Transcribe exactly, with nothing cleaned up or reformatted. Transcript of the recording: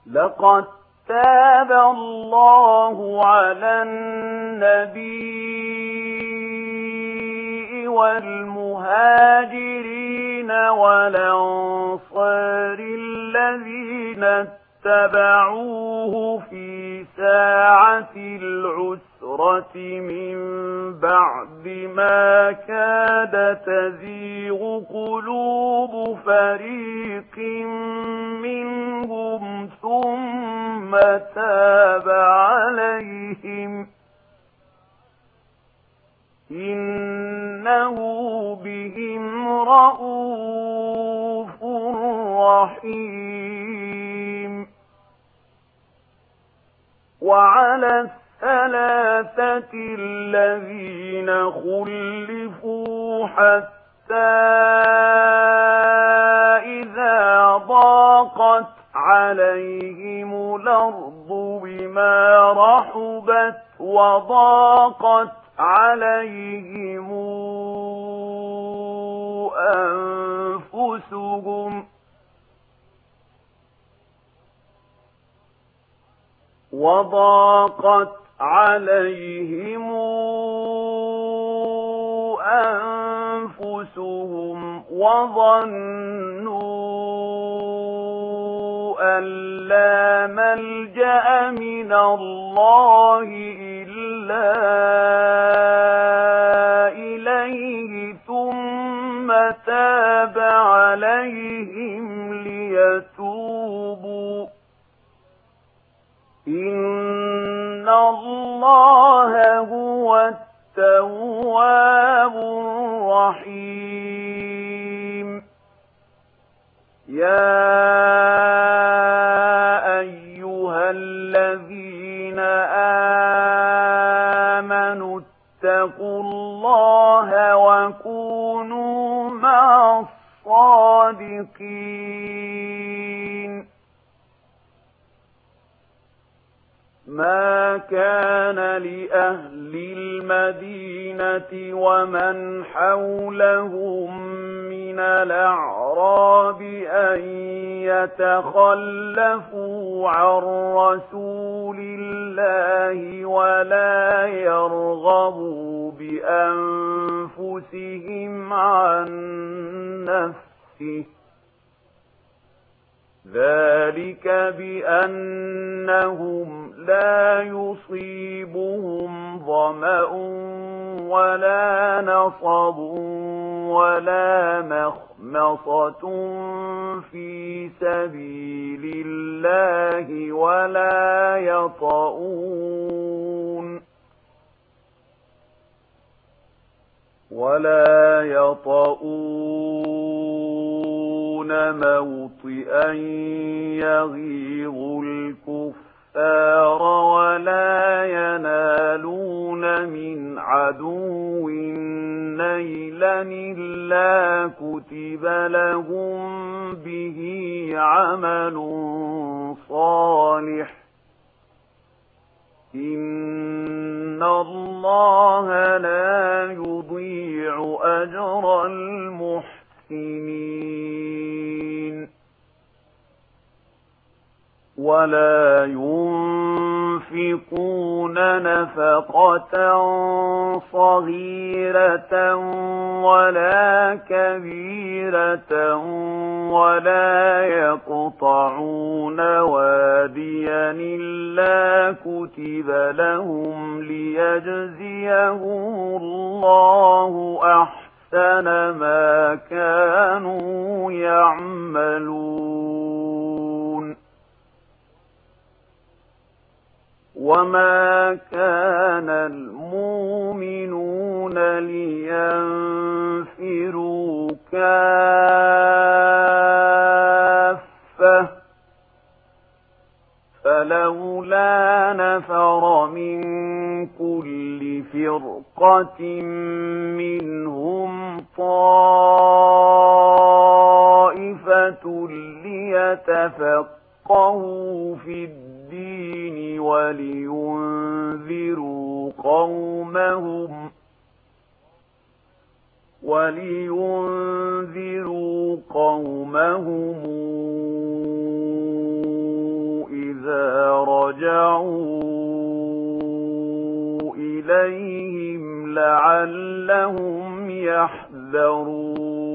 لقد تاب الله على النبي والمهاجرين والأنصار الذين اتبعوه في ساعة العسرة من بعد ما كاد تزيغ قلوب فريق منهم ثم تاب عليهم إنه بهم رءوف رحيم. وعلى الثلاثة الذين خلفوا حتى إذا ضاقت عليهم الأرض بما رحبت وضاقت عليهم أنفسهم وضاقت عليهم أنفسهم وظنوا أن لا ملجأ من الله إلا إليه ثم تاب عليهم ليتوبوا إن الله هو التواب الرحيم. يا أيها الذين آمنوا اتقوا الله وكونوا مع الصادقين. ما كان لأهل المدينة ومن حولهم من الأعراب أن يتخلفوا عن رسول الله ولا يرغبوا بأنفسهم عن نفسه ذلك بأنهم لا يصيبهم ظمأ ولا نصب ولا مخمصة في سبيل الله ولا يطؤون ولا يطؤون موطئا يغيظ الكفار ولا ينالون من عدو نيلا إلا كتب لهم به عمل صالح إن الله لا يضيع أجر المحسنين. ولا ينفقون نفقة صغيرة ولا كبيرة ولا يقطعون واديا إلا كتب لهم ليجزيهم الله أحسن ما كانوا يعملون. وما كان المؤمنون لينفروا كافة فلولا نفر من كل فرقة منهم طائفة ليتفقهوا في الدين ولينذروا قومهم ولينذروا قومهم رَجَعُوا إِلَيْهِمْ لَعَلَّهُمْ يَحْذَرُونَ